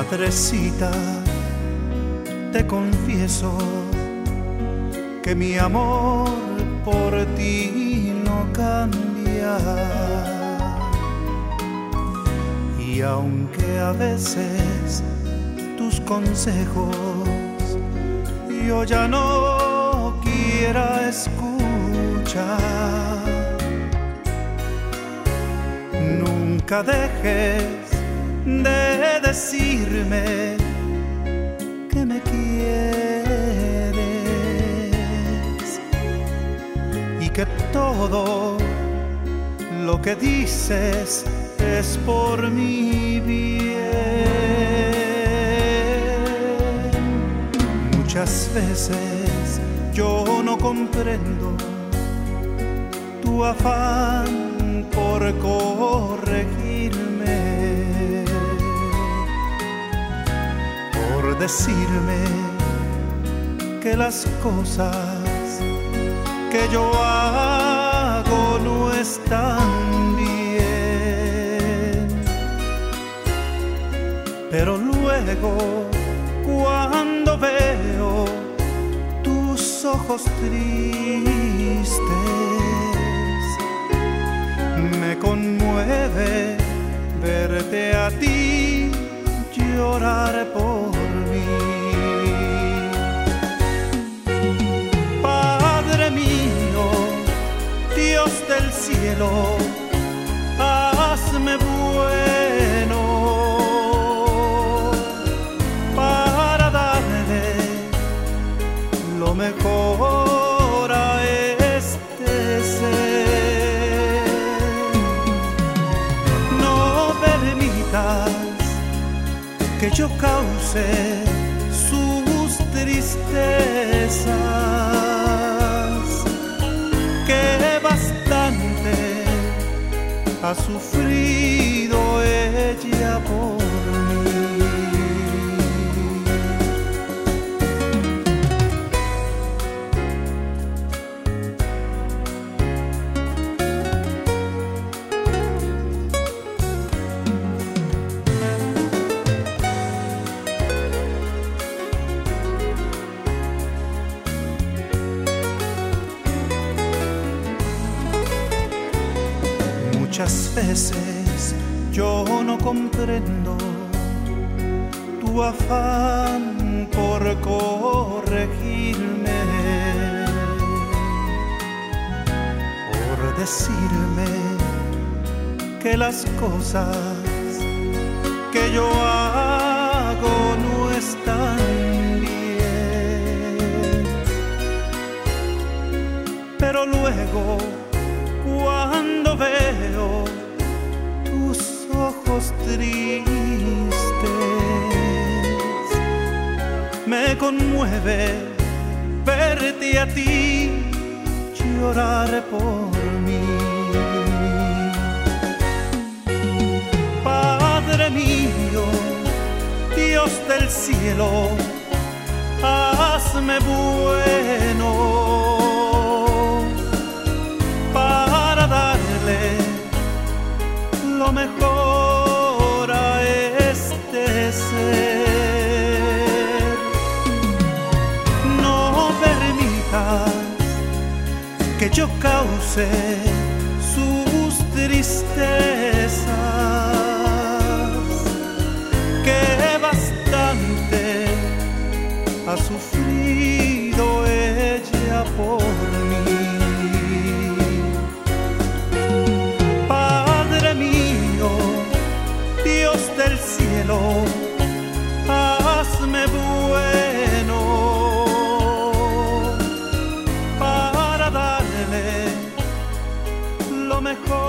Madrecita, te confieso que mi amor por ti no cambia. Y aunque a veces tus consejos yo ya no quiera escuchar, nunca dejes de decirme que me quieres y que todo lo que dices es por mi bien. Muchas veces yo no comprendo tu afán por corregirme, por decirme que las cosas que yo hago no están bien. Pero luego, cuando veo tus ojos tristes, me conmueve verte a ti llorar por mí. Padre mío, Dios del cielo, hazme bueno para darle lo mejor a este ser. No permitas que yo cause sus tristezas, que bastante ha sufrido ella por mí. Muchas veces yo no comprendo tu afán por corregirme, por decirme que las cosas que yo hago no están bien. Pero luego, cuando veo tus ojos tristes, me conmueve verte a ti llorar por mí. Padre mío, Dios del cielo, hazme bueno para darle lo mejor a este ser. No permitas que yo cause sus tristezas, que bastante ha sufrido ella por mí. Dios del cielo, hazme bueno para darle lo mejor.